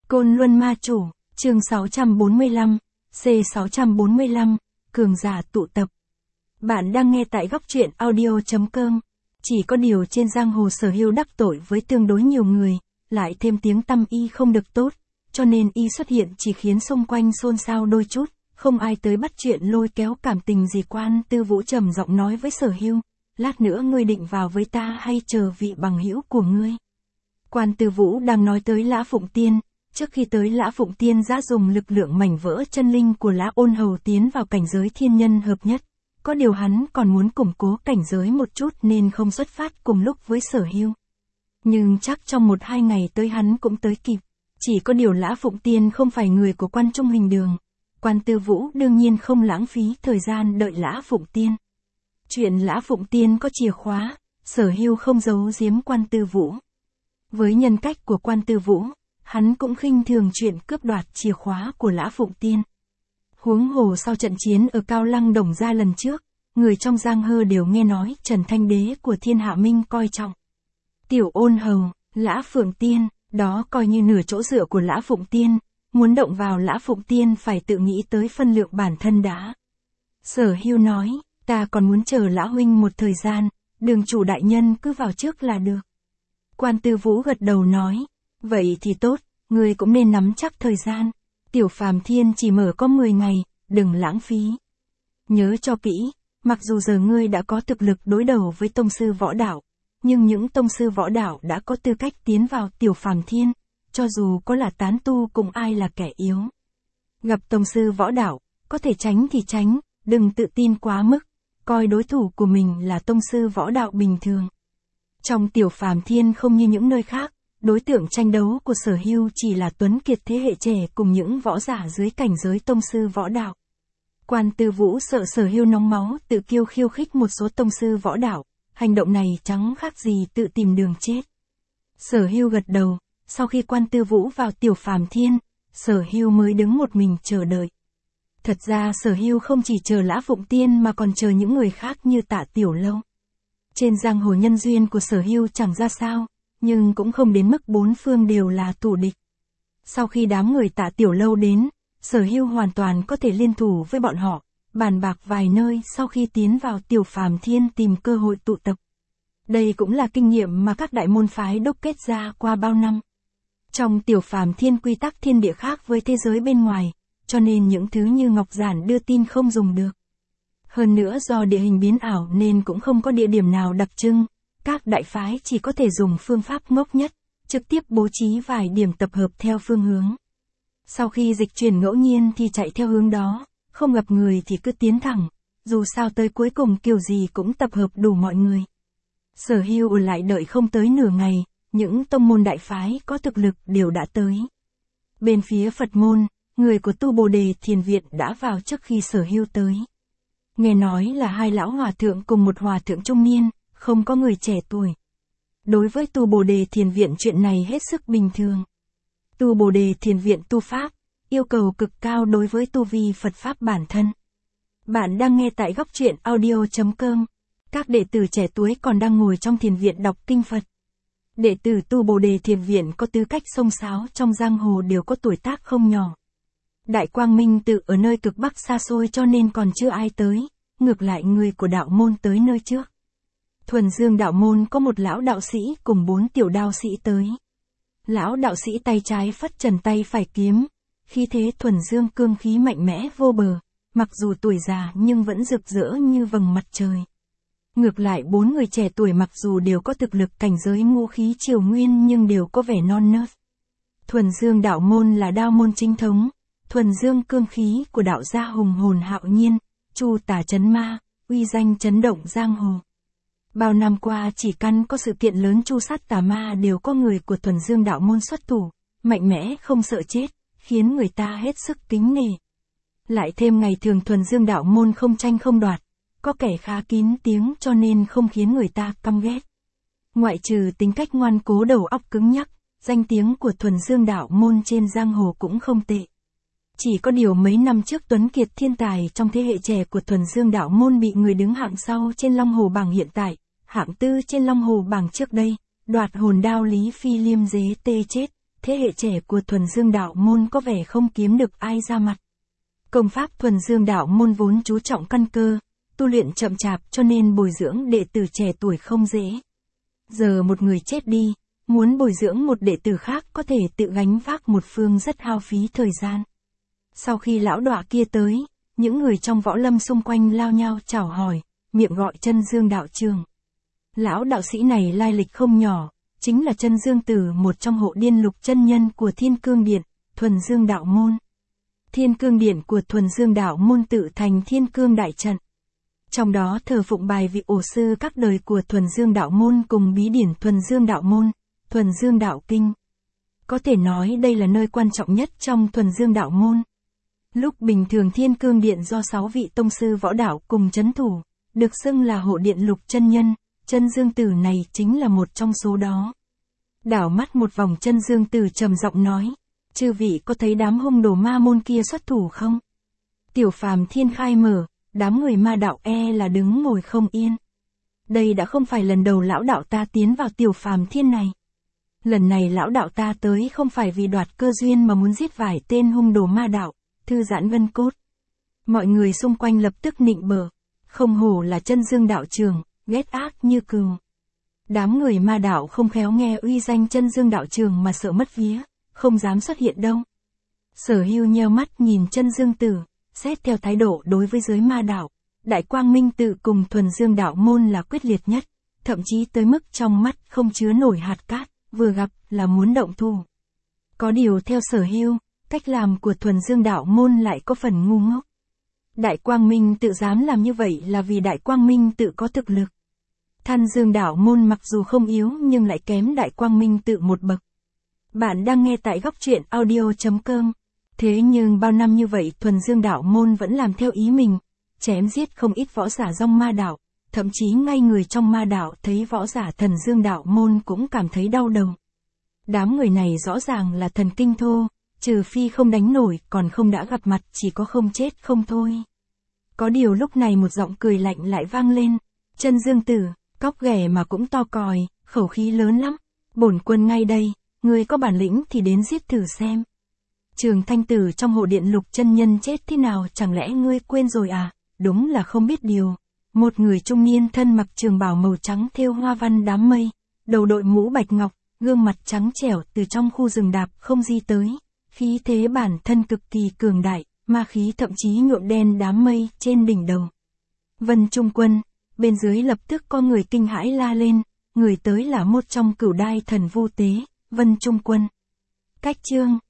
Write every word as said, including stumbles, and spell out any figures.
Côn Luân Ma Chủ, chương sáu trăm bốn mươi lăm, C sáu trăm bốn mươi lăm, Cường giả tụ tập. Bạn đang nghe tại góc truyện audio chấm com. Chỉ có điều trên giang hồ Sở Hưu đắc tội với tương đối nhiều người, lại thêm tiếng tăm y không được tốt, cho nên y xuất hiện chỉ khiến xung quanh xôn xao đôi chút, không ai tới bắt chuyện lôi kéo cảm tình gì. Quan Tư Vũ trầm giọng nói với Sở Hưu, lát nữa ngươi định vào với ta hay chờ vị bằng hữu của ngươi? Quan Tư Vũ đang nói tới Lã Phụng Tiên. Trước khi tới Lã Phụng Tiên đã dùng lực lượng mảnh vỡ chân linh của Lã Ôn Hầu tiến vào cảnh giới thiên nhân hợp nhất. Có điều hắn còn muốn củng cố cảnh giới một chút nên không xuất phát cùng lúc với Sở Hưu. Nhưng chắc trong một hai ngày tới hắn cũng tới kịp. Chỉ có điều Lã Phụng Tiên không phải người của Quan Trung Hình Đường. Quan Tư Vũ đương nhiên không lãng phí thời gian đợi Lã Phụng Tiên. Chuyện Lã Phụng Tiên có chìa khóa, Sở Hưu không giấu giếm Quan Tư Vũ. Với nhân cách của Quan Tư Vũ, hắn cũng khinh thường chuyện cướp đoạt chìa khóa của Lã Phụng Tiên. Huống hồ sau trận chiến ở Cao Lăng Đồng Gia lần trước, người trong giang hơ đều nghe nói Trần Thanh Đế của Thiên Hạ Minh coi trọng Tiểu Ôn Hầu, Lã Phượng Tiên, đó coi như nửa chỗ dựa của Lã Phụng Tiên, muốn động vào Lã Phụng Tiên phải tự nghĩ tới phân lượng bản thân đã. Sở Hưu nói, ta còn muốn chờ Lã huynh một thời gian, đường chủ đại nhân cứ vào trước là được. Quan Tư Vũ gật đầu nói, vậy thì tốt, ngươi cũng nên nắm chắc thời gian. Tiểu Phàm Thiên chỉ mở có mười ngày, đừng lãng phí. Nhớ cho kỹ, mặc dù giờ ngươi đã có thực lực đối đầu với tông sư võ đạo, nhưng những tông sư võ đạo đã có tư cách tiến vào Tiểu Phàm Thiên, cho dù có là tán tu cũng ai là kẻ yếu. Gặp tông sư võ đạo, có thể tránh thì tránh, đừng tự tin quá mức, coi đối thủ của mình là tông sư võ đạo bình thường. Trong Tiểu Phàm Thiên không như những nơi khác, đối tượng tranh đấu của Sở Hưu chỉ là tuấn kiệt thế hệ trẻ cùng những võ giả dưới cảnh giới tông sư võ đạo. Quan Tư Vũ sợ Sở Hưu nóng máu tự kiêu khiêu khích một số tông sư võ đạo, hành động này chẳng khác gì tự tìm đường chết. Sở Hưu gật đầu, sau khi Quan Tư Vũ vào Tiểu Phàm Thiên, Sở Hưu mới đứng một mình chờ đợi. Thật ra Sở Hưu không chỉ chờ Lã Phụng Tiên mà còn chờ những người khác như Tạ Tiểu Lâu. Trên giang hồ nhân duyên của Sở Hưu chẳng ra sao, nhưng cũng không đến mức bốn phương đều là thủ địch. Sau khi đám người Tạ Tiểu Lâu đến, Sở Hưu hoàn toàn có thể liên thủ với bọn họ, bàn bạc vài nơi sau khi tiến vào Tiểu Phàm Thiên tìm cơ hội tụ tập. Đây cũng là kinh nghiệm mà các đại môn phái đúc kết ra qua bao năm. Trong Tiểu Phàm Thiên quy tắc thiên địa khác với thế giới bên ngoài, cho nên những thứ như Ngọc Giản đưa tin không dùng được. Hơn nữa do địa hình biến ảo nên cũng không có địa điểm nào đặc trưng. Các đại phái chỉ có thể dùng phương pháp ngốc nhất, trực tiếp bố trí vài điểm tập hợp theo phương hướng. Sau khi dịch chuyển ngẫu nhiên thì chạy theo hướng đó, không gặp người thì cứ tiến thẳng, dù sao tới cuối cùng kiểu gì cũng tập hợp đủ mọi người. Sở Hưu ở lại đợi không tới nửa ngày, những tông môn đại phái có thực lực đều đã tới. Bên phía Phật môn, người của Tu Bồ Đề Thiền Viện đã vào trước khi Sở Hưu tới. Nghe nói là hai lão hòa thượng cùng một hòa thượng trung niên, không có người trẻ tuổi. Đối với Tu Bồ Đề Thiền Viện chuyện này hết sức bình thường. Tu Bồ Đề Thiền Viện tu pháp, yêu cầu cực cao đối với tu vi Phật Pháp bản thân. Bạn đang nghe tại góc truyện audio chấm com. Các đệ tử trẻ tuổi còn đang ngồi trong thiền viện đọc kinh Phật. Đệ tử Tu Bồ Đề Thiền Viện có tư cách xông xáo trong giang hồ đều có tuổi tác không nhỏ. Đại Quang Minh tự ở nơi cực bắc xa xôi cho nên còn chưa ai tới, ngược lại người của đạo môn tới nơi trước. Thuần Dương đạo môn có một lão đạo sĩ cùng bốn tiểu đạo sĩ tới. Lão đạo sĩ tay trái phất trần tay phải kiếm, khí thế thuần dương cương khí mạnh mẽ vô bờ, mặc dù tuổi già nhưng vẫn rực rỡ như vầng mặt trời. Ngược lại bốn người trẻ tuổi mặc dù đều có thực lực cảnh giới ngũ khí triều nguyên nhưng đều có vẻ non nớt. Thuần Dương đạo môn là đao môn chính thống, thuần dương cương khí của đạo gia hùng hồn hạo nhiên, chu tả trấn ma, uy danh chấn động giang hồ. Bao năm qua chỉ căn có sự kiện lớn chu sát tà ma đều có người của Thuần Dương đạo môn xuất thủ, mạnh mẽ không sợ chết, khiến người ta hết sức kính nể. Lại thêm ngày thường Thuần Dương đạo môn không tranh không đoạt, có kẻ khá kín tiếng cho nên không khiến người ta căm ghét. Ngoại trừ tính cách ngoan cố đầu óc cứng nhắc, danh tiếng của Thuần Dương đạo môn trên giang hồ cũng không tệ. Chỉ có điều mấy năm trước tuấn kiệt thiên tài trong thế hệ trẻ của Thuần Dương đạo môn bị người đứng hạng sau trên Long Hồ bảng hiện tại, hạng tư trên Long Hồ bảng trước đây, đoạt hồn đao Lý Phi Liêm dế tê chết, thế hệ trẻ của thuần dương đạo môn có vẻ không kiếm được ai ra mặt. Công pháp thuần dương đạo môn vốn chú trọng căn cơ, tu luyện chậm chạp cho nên bồi dưỡng đệ tử trẻ tuổi không dễ. Giờ một người chết đi, muốn bồi dưỡng một đệ tử khác có thể tự gánh vác một phương rất hao phí thời gian. Sau khi lão đọa kia tới, những người trong võ lâm xung quanh lao nhau chào hỏi, miệng gọi chân dương đạo trường. Lão đạo sĩ này lai lịch không nhỏ, chính là chân dương tử, một trong hộ điên lục chân nhân của Thiên Cương Điện, thuần dương đạo môn. Thiên Cương Điện của thuần dương đạo môn tự thành Thiên Cương Đại Trận. Trong đó thờ phụng bài vị ổ sư các đời của thuần dương đạo môn cùng bí điển thuần dương đạo môn, thuần dương đạo kinh. Có thể nói đây là nơi quan trọng nhất trong thuần dương đạo môn. Lúc bình thường Thiên Cương Điện do sáu vị tông sư võ đạo cùng chấn thủ, được xưng là hộ điện lục chân nhân, chân dương tử này chính là một trong số đó. Đảo mắt một vòng, chân dương tử trầm giọng nói, chư vị có thấy đám hung đồ ma môn kia xuất thủ không? Tiểu phàm thiên khai mở, đám người ma đạo e là đứng ngồi không yên. Đây đã không phải lần đầu lão đạo ta tiến vào tiểu phàm thiên này. Lần này lão đạo ta tới không phải vì đoạt cơ duyên mà muốn giết vài tên hung đồ ma đạo, thư giãn gân cốt. Mọi người xung quanh lập tức nịnh bợ, không hổ là chân dương đạo trường, ghét ác như cừu. Đám người ma đạo không khéo nghe uy danh chân dương đạo trường mà sợ mất vía, không dám xuất hiện đâu. Sở Hưu nheo mắt nhìn chân dương tử, xét theo thái độ đối với giới ma đạo, Đại Quang Minh tự cùng thuần dương đạo môn là quyết liệt nhất, thậm chí tới mức trong mắt không chứa nổi hạt cát, vừa gặp là muốn động thủ. Có điều theo Sở Hưu, cách làm của thuần dương đạo môn lại có phần ngu ngốc. Đại Quang Minh tự dám làm như vậy là vì Đại Quang Minh tự có thực lực. Thanh Dương đạo môn mặc dù không yếu nhưng lại kém Đại Quang Minh tự một bậc. Bạn đang nghe tại góc truyện audio chấm com. Thế nhưng bao năm như vậy thuần dương đạo môn vẫn làm theo ý mình, chém giết không ít võ giả dòng ma đạo, thậm chí ngay người trong ma đạo thấy võ giả thần dương đạo môn cũng cảm thấy đau đầu. Đám người này rõ ràng là thần kinh thô, trừ phi không đánh nổi, còn không đã gặp mặt chỉ có không chết không thôi. Có điều lúc này một giọng cười lạnh lại vang lên, chân dương tử, cóc ghẻ mà cũng to còi, khẩu khí lớn lắm, bổn quân ngay đây, ngươi có bản lĩnh thì đến giết thử xem. Trường Thanh Tử trong hộ điện lục chân nhân chết thế nào, chẳng lẽ ngươi quên rồi à? Đúng là không biết điều. Một người trung niên thân mặc trường bào màu trắng thêu hoa văn đám mây, đầu đội mũ bạch ngọc, gương mặt trắng trẻo từ trong khu rừng đạp không di tới, khí thế bản thân cực kỳ cường đại, ma khí thậm chí nhuộm đen đám mây trên đỉnh đầu. Vân Trung Quân, bên dưới lập tức có người kinh hãi la lên, người tới là một trong cửu đai thần Vu Tế, Vân Trung Quân. Cách chương